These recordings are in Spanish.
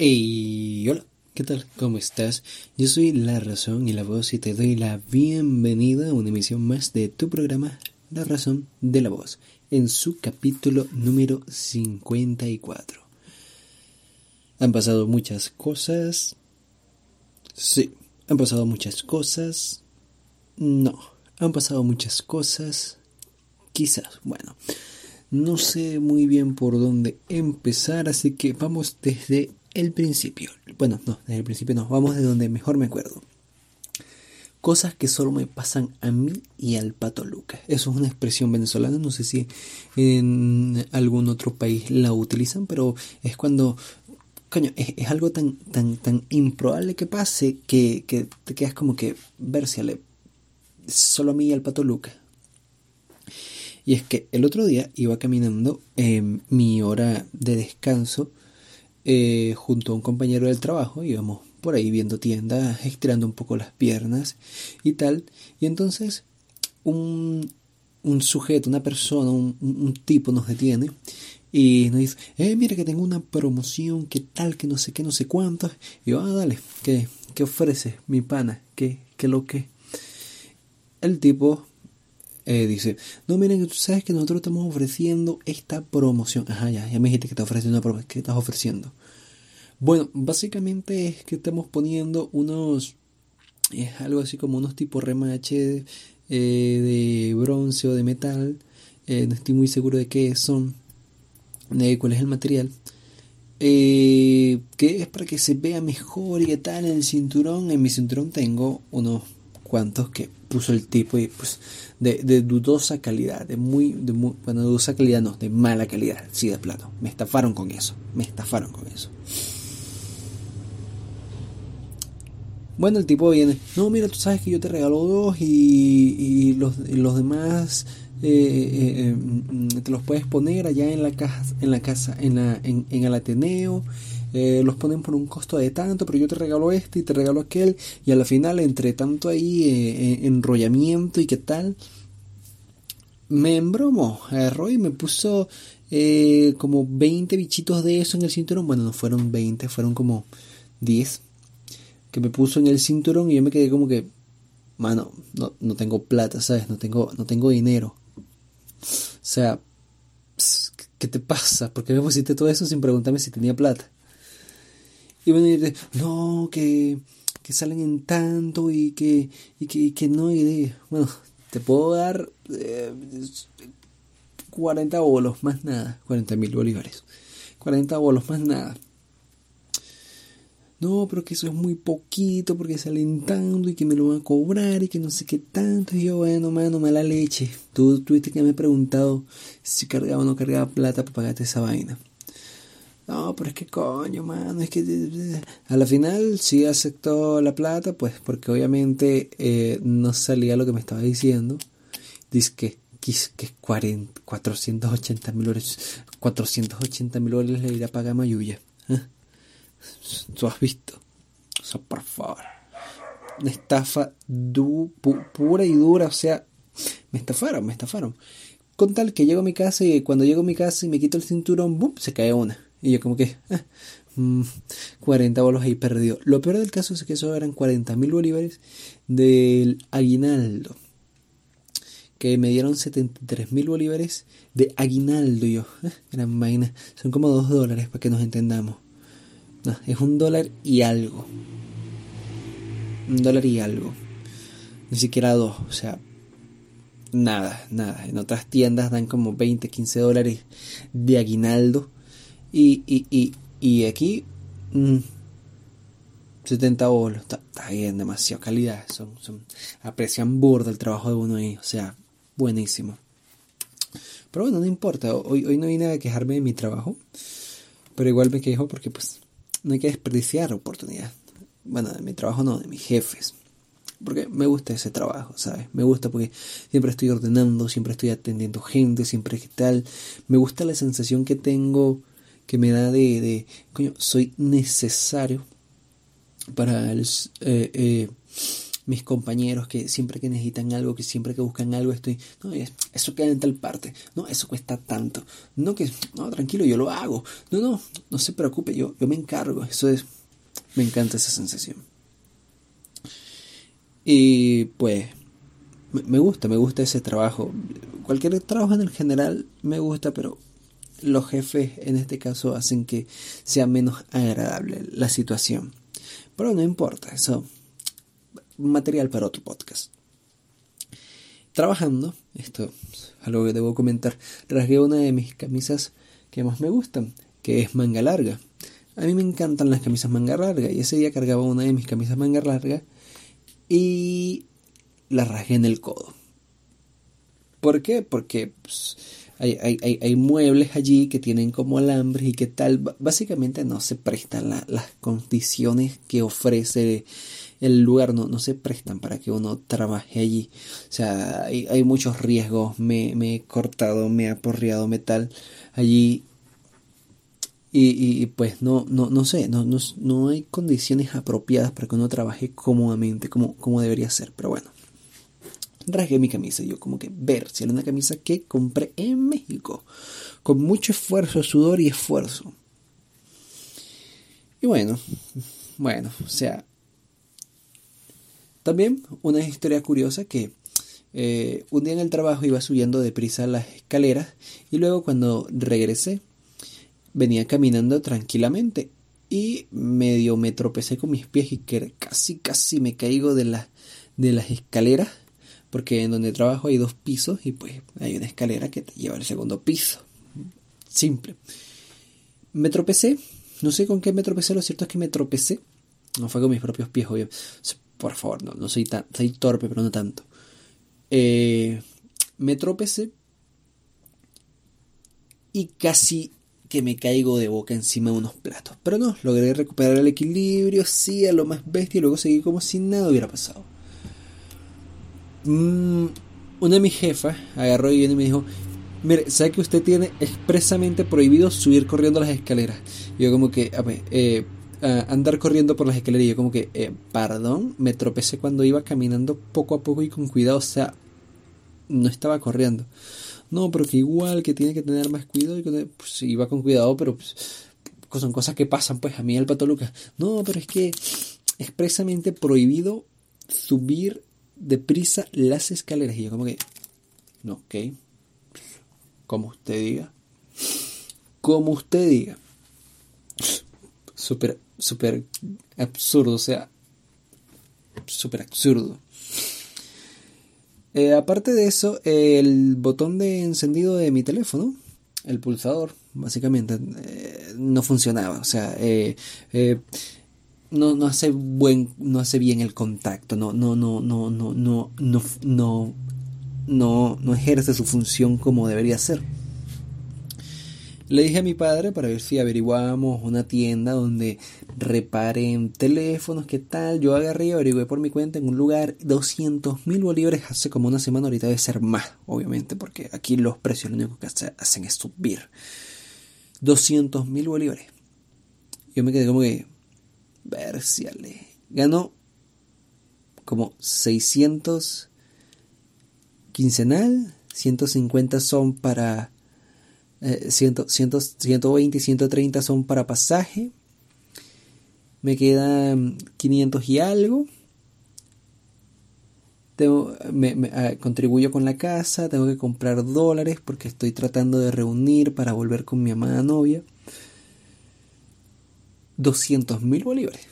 Hey, hola, ¿qué tal? ¿Cómo estás? Yo soy La Razón y la Voz y te doy la bienvenida a una emisión más de tu programa La Razón de la Voz, en su capítulo número 54. Han pasado muchas cosas. Sí, han pasado muchas cosas. No, han pasado muchas cosas. Quizás, bueno, no sé muy bien por dónde empezar, así que vamos desde el principio. Bueno, no, desde el principio no, vamos de donde mejor me acuerdo. Cosas que solo me pasan a mí y al Pato Lucas. Eso es una expresión venezolana, no sé si en algún otro país la utilizan, pero es cuando, coño, es algo tan improbable que pase que te quedas como que, versiale, solo a mí y al Pato Lucas. Y es que el otro día iba caminando en mi hora de descanso junto a un compañero del trabajo. Íbamos por ahí viendo tiendas, estirando un poco las piernas y tal. Y entonces un sujeto, una persona, un tipo nos detiene y nos dice, mira que tengo una promoción, que tal, que no sé qué, no sé cuántos. Y yo, dale, ¿qué ofreces, mi pana? ¿Qué lo que? El tipo dice, no, miren, tú sabes que nosotros estamos ofreciendo esta promoción. Ajá, ya me dijiste que estás ofreciendo una promoción. ¿Qué estás ofreciendo? Bueno, básicamente es que estamos poniendo es algo así como unos tipos remache de bronce o de metal. No estoy muy seguro de qué son, de cuál es el material. Que es para que se vea mejor y qué tal en el cinturón. En mi cinturón tengo unos cuantos que puso el tipo y pues de dudosa calidad, bueno, de dudosa calidad no, de mala calidad, sí, de plano. Me estafaron con eso. Bueno, el tipo viene, no, mira, tú sabes que yo te regalo dos y los demás te los puedes poner allá en la casa, en el Ateneo. Los ponen por un costo de tanto, pero yo te regalo este y te regalo aquel. Y a la final, entre tanto ahí enrollamiento y qué tal, me embromó, agarró y me puso como 20 bichitos de eso en el cinturón. Bueno, no fueron 20, fueron como 10 que me puso en el cinturón y yo me quedé como que, mano, no tengo plata, ¿sabes? No tengo dinero. O sea, ¿qué te pasa? ¿Por qué me pusiste todo eso sin preguntarme si tenía plata? Y bueno, y no, que salen en tanto y que no, bueno, te puedo dar 40 bolos, más nada, 40.000 bolívares. 40 bolos, más nada. No, pero que eso es muy poquito porque salen tanto y que me lo van a cobrar y que no sé qué tanto. Y yo, bueno, mano, mala leche. Tú tuviste que me preguntado si cargaba o no cargaba plata para pagarte esa vaina. No, pero es que coño, mano, es que a la final sí aceptó la plata, pues porque obviamente no salía lo que me estaba diciendo. Dice que 480.000 dólares. 480.000 dólares le irá a pagar a Mayuya. ¿Eh? ¿Tú has visto? O sea, por favor. Una estafa pura y dura, o sea, me estafaron. Con tal que llego a mi casa y cuando llego a mi casa y me quito el cinturón, ¡bum!, se cae una. Y yo como que, 40 bolos ahí perdido. Lo peor del caso es que eso eran 40.000 bolívares del aguinaldo. Que me dieron 73.000 bolívares de aguinaldo. Y yo, gran vaina. Son como $2 para que nos entendamos. No, es $1 y algo. $1 y algo. Ni siquiera 2. O sea, nada. En otras tiendas dan como 20, 15 dólares de aguinaldo. Y aquí 70 bolos. Está bien, demasiada calidad. Aprecian burda el trabajo de uno ahí. O sea, buenísimo. Pero bueno, no importa. Hoy no vine a quejarme de mi trabajo. Pero igual me quejo porque pues no hay que desperdiciar oportunidad. Bueno, de mi trabajo no, de mis jefes. Porque me gusta ese trabajo, ¿sabes? Me gusta porque siempre estoy ordenando, siempre estoy atendiendo gente, siempre que tal. Me gusta la sensación que tengo, que me da coño, soy necesario para mis compañeros que siempre que necesitan algo, que siempre que buscan algo estoy, no, eso queda en tal parte, no, eso cuesta tanto, no, tranquilo, yo lo hago, no se preocupe, yo me encargo, me encanta esa sensación. Y pues me gusta ese trabajo. Cualquier trabajo en el general me gusta, pero los jefes en este caso hacen que sea menos agradable la situación. Pero no importa, eso material para otro podcast. Trabajando, esto es algo que debo comentar, rasgué una de mis camisas que más me gustan, que es manga larga. A mí me encantan las camisas manga larga y ese día cargaba una de mis camisas manga larga y la rasgué en el codo. ¿Por qué? Porque pues, hay muebles allí que tienen como alambres y que tal. Básicamente no se prestan las condiciones que ofrece el lugar, no se prestan para que uno trabaje allí. O sea, hay muchos riesgos. Me he cortado, me he aporreado metal allí. Y pues no sé, no hay condiciones apropiadas para que uno trabaje cómodamente como debería ser. Pero bueno, rasgué mi camisa. Yo como que ver si era una camisa que compré en México con mucho esfuerzo, sudor y esfuerzo. Y bueno, o sea, también una historia curiosa que un día en el trabajo iba subiendo deprisa las escaleras y luego cuando regresé venía caminando tranquilamente y medio me tropecé con mis pies y que casi me caigo de las escaleras, porque en donde trabajo hay 2 pisos y pues hay una escalera que te lleva al segundo piso. Simple. Me tropecé, no sé con qué me tropecé, lo cierto es que me tropecé. No fue con mis propios pies, obvio. Por favor, no soy torpe, pero no tanto. Me tropecé y casi que me caigo de boca encima de unos platos. Pero no, logré recuperar el equilibrio, sí, a lo más bestia, y luego seguí como si nada hubiera pasado. Una de mis jefas agarró y vino y me dijo: mire, ¿sabe que usted tiene expresamente prohibido subir corriendo las escaleras? Y yo como que, andar corriendo por las escaleras. Y yo como que, perdón, me tropecé cuando iba caminando poco a poco y con cuidado, o sea, no estaba corriendo. No, pero que igual, que tiene que tener más cuidado. Y pues iba con cuidado, pero pues, son cosas que pasan, pues a mí el Pato Lucas. No, pero es que expresamente prohibido subir deprisa las escaleras. Y yo como que, no, ok, como usted diga. Súper absurdo, o sea, súper absurdo. Aparte de eso, el botón de encendido de mi teléfono, el pulsador, básicamente, no funcionaba. O sea, no hace bien el contacto, no ejerce su función como debería ser. Le dije a mi padre para ver si averiguábamos una tienda donde reparen teléfonos, ¿qué tal? Yo agarré y averigué por mi cuenta en un lugar 200.000 bolívares hace como una semana. Ahorita debe ser más, obviamente, porque aquí los precios lo único que hacen es subir. 200.000 bolívares. Yo me quedé como que, versiale. Ganó como 600 quincenal, 150 son para 120 y 130 son para pasaje. Me quedan 500 y algo. Contribuyo con la casa. Tengo que comprar dólares porque estoy tratando de reunir para volver con mi amada novia. 200.000 bolívares.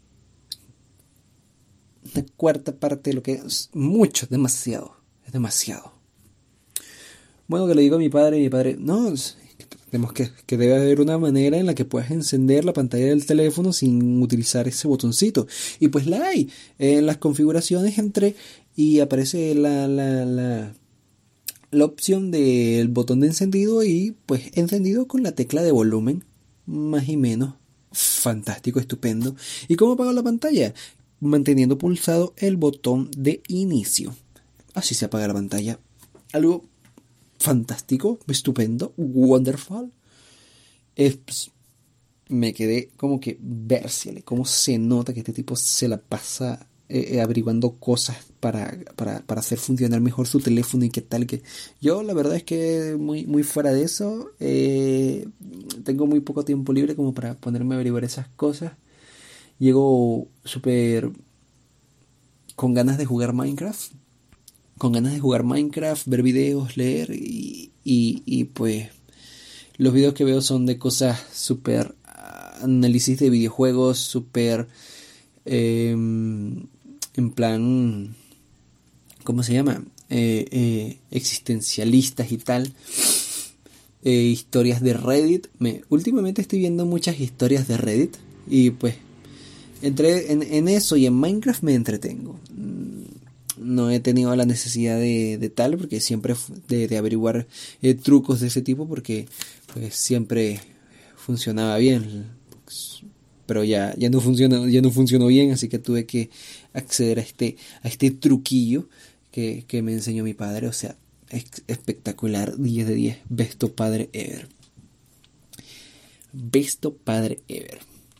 Una cuarta parte de lo que es mucho, demasiado. Es demasiado. Bueno, que le digo a mi padre, no, tenemos que debe haber una manera en la que puedas encender la pantalla del teléfono sin utilizar ese botoncito. Y pues la hay. En las configuraciones entré y aparece la opción del botón de encendido y pues encendido con la tecla de volumen, más y menos. Fantástico, estupendo. ¿Y cómo apago la pantalla? Manteniendo pulsado el botón de inicio. Así se apaga la pantalla. Algo fantástico, estupendo, wonderful. Me quedé como que versiale, cómo se nota que este tipo se la pasa averiguando cosas para hacer funcionar mejor su teléfono y qué tal. Que yo la verdad es que muy fuera de eso, tengo muy poco tiempo libre como para ponerme a averiguar esas cosas. Llego súper con ganas de jugar Minecraft, ver videos, leer y pues los videos que veo son de cosas súper análisis de videojuegos, súper en plan, ¿cómo se llama? Existencialistas y tal. Historias de Reddit. Últimamente estoy viendo muchas historias de Reddit y pues entre en eso y en Minecraft me entretengo. No he tenido la necesidad de tal, porque siempre de averiguar trucos de ese tipo, porque pues siempre funcionaba bien, pero ya no funcionó bien, así que tuve que acceder a este truquillo que me enseñó mi padre. O sea, espectacular, 10 de 10, besto padre ever. Besto padre ever.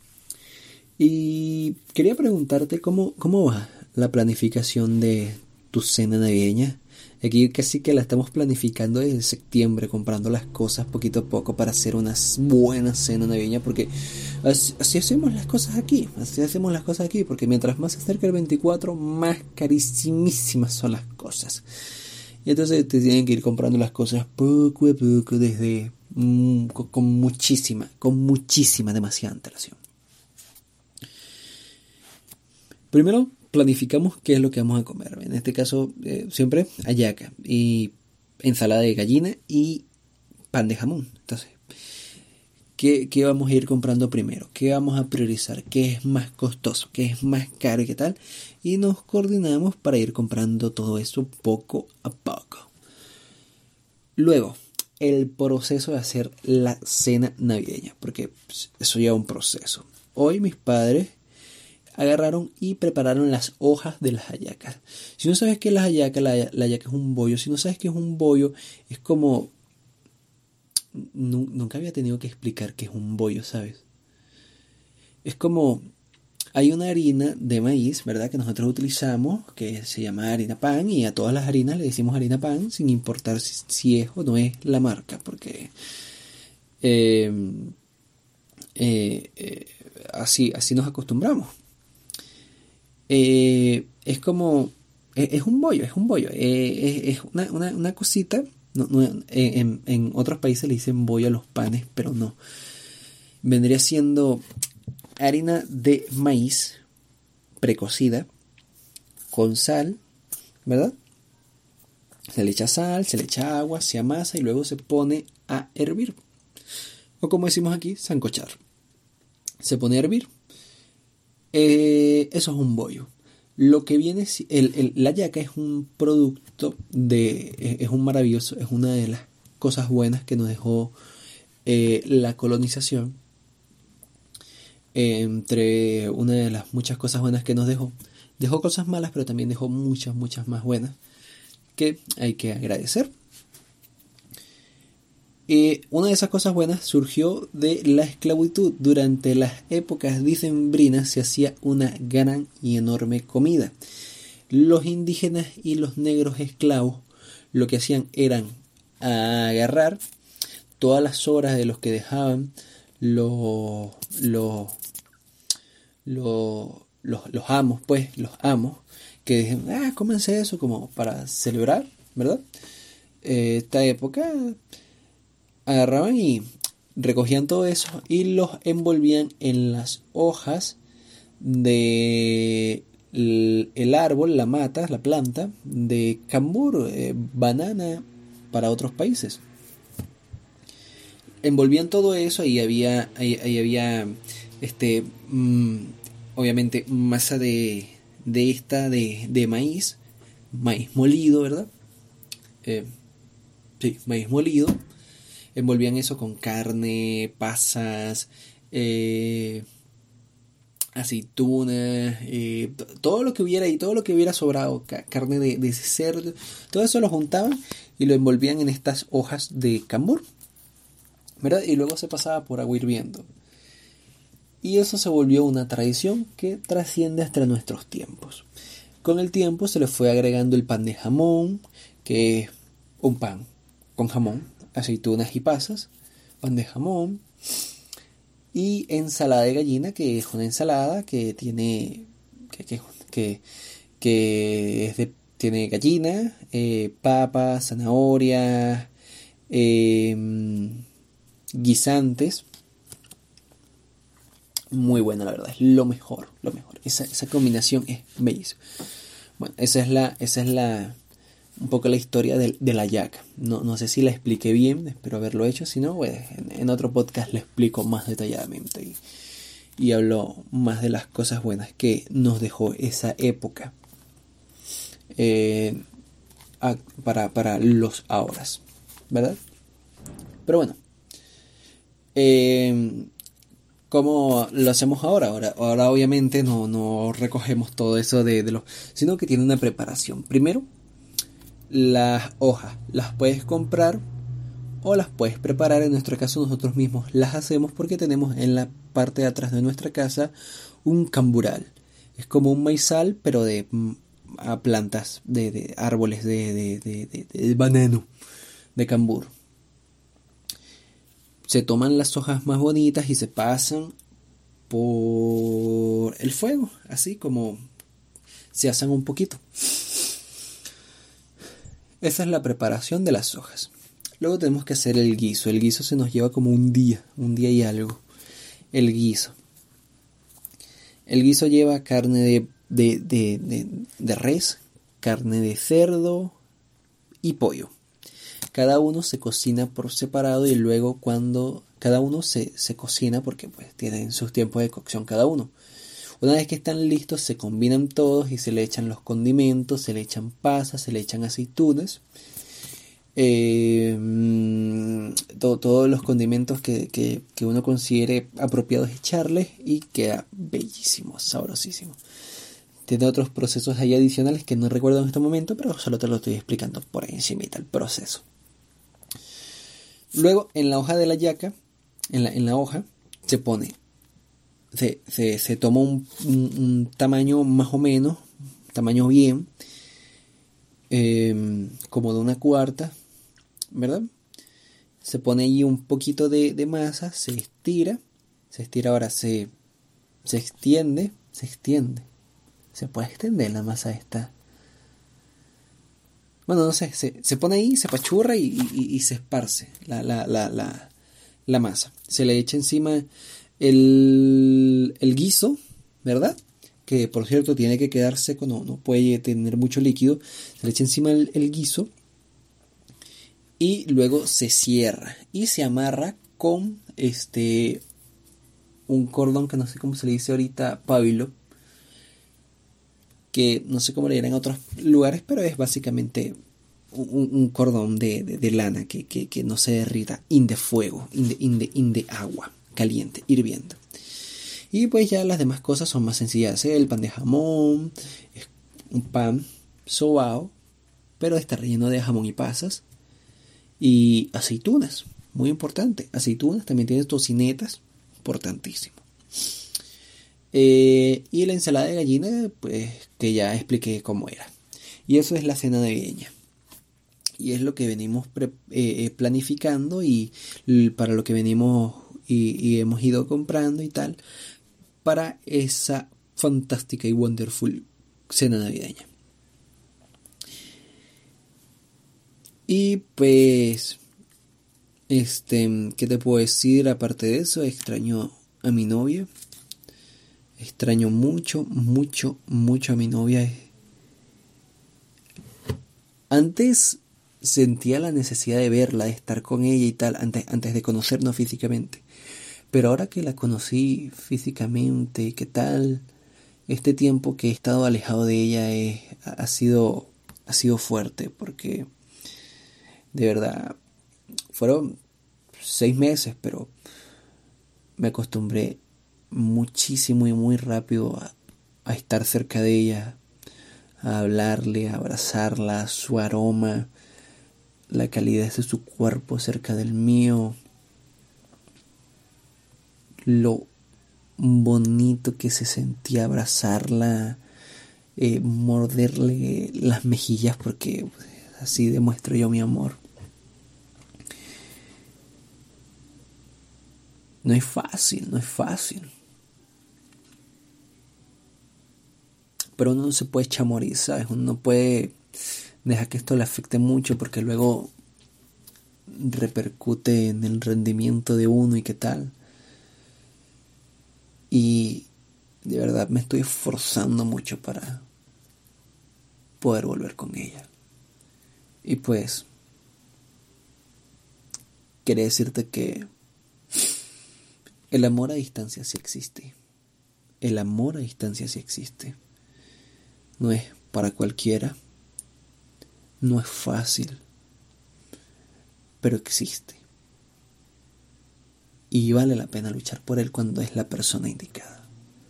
Y quería preguntarte cómo va la planificación de tu cena navideña. Aquí casi que la estamos planificando desde septiembre, comprando las cosas poquito a poco para hacer una buena cena navideña, porque así hacemos las cosas aquí, porque mientras más se acerca el 24, más carísimas son las cosas. Y entonces te tienen que ir comprando las cosas poco a poco desde con muchísima, demasiada antelación. Primero planificamos qué es lo que vamos a comer. En este caso, siempre hallaca y ensalada de gallina y pan de jamón. Entonces, ¿qué vamos a ir comprando primero? ¿Qué vamos a priorizar? ¿Qué es más costoso? ¿Qué es más caro y qué tal? Y nos coordinamos para ir comprando todo eso poco a poco. Luego, el proceso de hacer la cena navideña, porque pues, eso lleva un proceso. Hoy mis padres agarraron y prepararon las hojas de las hallacas. Si no sabes qué es la hallaca es un bollo. Si no sabes qué es un bollo, es como... Nunca había tenido que explicar qué es un bollo, ¿sabes? Es como... Hay una harina de maíz, ¿verdad? Que nosotros utilizamos, que se llama harina pan, y a todas las harinas le decimos harina pan, sin importar si es o no es la marca, porque... así nos acostumbramos. Es como es un bollo, es una cosita. En otros países le dicen bollo a los panes, pero no, vendría siendo harina de maíz precocida con sal, ¿verdad? Se le echa sal, se le echa agua, se amasa y luego se pone a hervir, o como decimos aquí, sancochar. Se pone a hervir. Eso es un bollo. Lo que viene, la hallaca es un producto es un maravilloso, es una de las cosas buenas que nos dejó la colonización. Entre una de las muchas cosas buenas que nos dejó cosas malas, pero también dejó muchas más buenas que hay que agradecer. Una de esas cosas buenas surgió de la esclavitud. Durante las épocas dicembrinas se hacía una gran y enorme comida. Los indígenas y los negros esclavos lo que hacían eran agarrar todas las sobras de los que dejaban los amos, que dijeron, cómense eso como para celebrar, ¿verdad? Esta época. Agarraban y recogían todo eso y los envolvían en las hojas de el árbol, la mata, la planta de cambur, banana para otros países. Envolvían todo eso y había obviamente masa de maíz molido, ¿verdad? Sí, maíz molido. Envolvían eso con carne, pasas, aceitunas, todo lo que hubiera y todo lo que hubiera sobrado, carne de cerdo, todo eso lo juntaban y lo envolvían en estas hojas de cambur, ¿verdad? Y luego se pasaba por agua hirviendo. Y eso se volvió una tradición que trasciende hasta nuestros tiempos. Con el tiempo se le fue agregando el pan de jamón, que es un pan con jamón, aceitunas y pasas, pan de jamón, y ensalada de gallina, que es una ensalada que tiene tiene gallina, papa, zanahoria, guisantes. Muy buena, la verdad, es lo mejor. Esa combinación es bellísima. Bueno, esa es la un poco la historia de la hallaca. No sé si la expliqué bien, espero haberlo hecho. Si no, pues, en otro podcast la explico más detalladamente y hablo más de las cosas buenas que nos dejó esa época para los ahora, ¿verdad? Pero bueno, ¿cómo lo hacemos ahora? Ahora obviamente no recogemos todo eso sino que tiene una preparación. Primero, las hojas las puedes comprar o las puedes preparar. En nuestro caso nosotros mismos las hacemos porque tenemos en la parte de atrás de nuestra casa un cambural. Es como un maizal, pero de a plantas de árboles de banano, de cambur. Se toman las hojas más bonitas y se pasan por el fuego, así como se asan un poquito. Esa es la preparación de las hojas. Luego tenemos que hacer el guiso. El guiso se nos lleva como un día y algo. El guiso lleva carne de res, carne de cerdo y pollo. Cada uno se cocina por separado y luego cuando cada uno se cocina porque pues tienen sus tiempos de cocción cada uno. Una vez que están listos se combinan todos y se le echan los condimentos, se le echan pasas, se le echan aceitunas. Todos los condimentos que uno considere apropiados echarles y queda bellísimo, sabrosísimo. Tiene otros procesos ahí adicionales que no recuerdo en este momento, pero solo te lo estoy explicando por encimita el proceso. Luego en la hoja de la hallaca, en la hoja se pone, se toma un tamaño más o menos, tamaño bien, como de una cuarta, ¿verdad? Se pone allí un poquito de masa, se estira ahora, se extiende, se puede extender la masa esta. Bueno, no sé, se pone ahí, se apachurra y se esparce la masa. Se le echa encima el guiso, ¿verdad? Que por cierto tiene que quedar seco, no puede tener mucho líquido. Se le echa encima el guiso y luego se cierra y se amarra con un cordón que no sé cómo se le dice ahorita, pábilo, que no sé cómo le dirán en otros lugares, pero es básicamente un cordón de lana que no se derrita de fuego, de agua caliente, hirviendo. Y pues ya las demás cosas son más sencillas. El pan de jamón es un pan sobao, pero está relleno de jamón y pasas. Y aceitunas, muy importante. Aceitunas, también tienes tocinetas, importantísimo. Y la ensalada de gallina, pues que ya expliqué cómo era. Y eso es la cena navideña. Y es lo que venimos planificando y para lo que venimos y hemos ido comprando y tal, para esa fantástica y wonderful cena navideña. Y pues, ¿qué te puedo decir? Aparte de eso, extraño a mi novia. Extraño mucho a mi novia. Antes sentía la necesidad de verla, de estar con ella y tal, antes de conocernos físicamente. Pero ahora que la conocí físicamente, ¿qué tal? Este tiempo que he estado alejado de ella ha sido fuerte, porque de verdad fueron 6 meses, pero me acostumbré muchísimo y muy rápido a estar cerca de ella, a hablarle, a abrazarla, su aroma, la calidez de su cuerpo cerca del mío, lo bonito que se sentía abrazarla, morderle las mejillas, porque así demuestro yo mi amor. No es fácil. Pero uno no se puede echar a morir, ¿sabes? Uno no puede dejar que esto le afecte mucho, porque luego repercute en el rendimiento de uno y qué tal. Y de verdad me estoy esforzando mucho para poder volver con ella. Y pues quería decirte que el amor a distancia sí existe. El amor a distancia sí existe. No es para cualquiera. No es fácil. Pero existe. Y vale la pena luchar por él cuando es la persona indicada.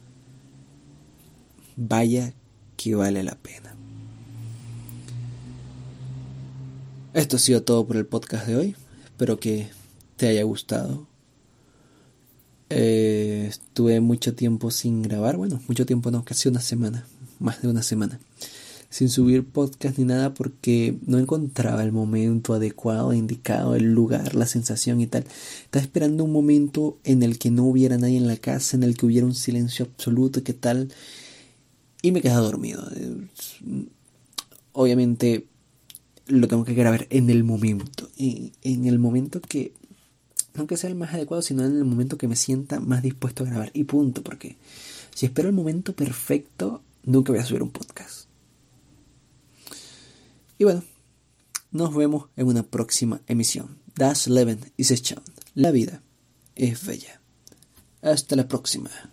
Vaya que vale la pena. Esto ha sido todo por el podcast de hoy. Espero que te haya gustado. Estuve mucho tiempo sin grabar. Bueno, mucho tiempo no, casi una semana. Más de una semana. Sin subir podcast ni nada, porque no encontraba el momento adecuado, indicado, el lugar, la sensación y tal. Estaba esperando un momento en el que no hubiera nadie en la casa, en el que hubiera un silencio absoluto, ¿qué tal? Y me quedé dormido. Obviamente lo tengo que grabar en el momento. Y en el momento que, no que sea el más adecuado, sino en el momento que me sienta más dispuesto a grabar. Y punto, porque si espero el momento perfecto, nunca voy a subir un podcast. Y bueno, nos vemos en una próxima emisión. Das Leben ist schön. La vida es bella. Hasta la próxima.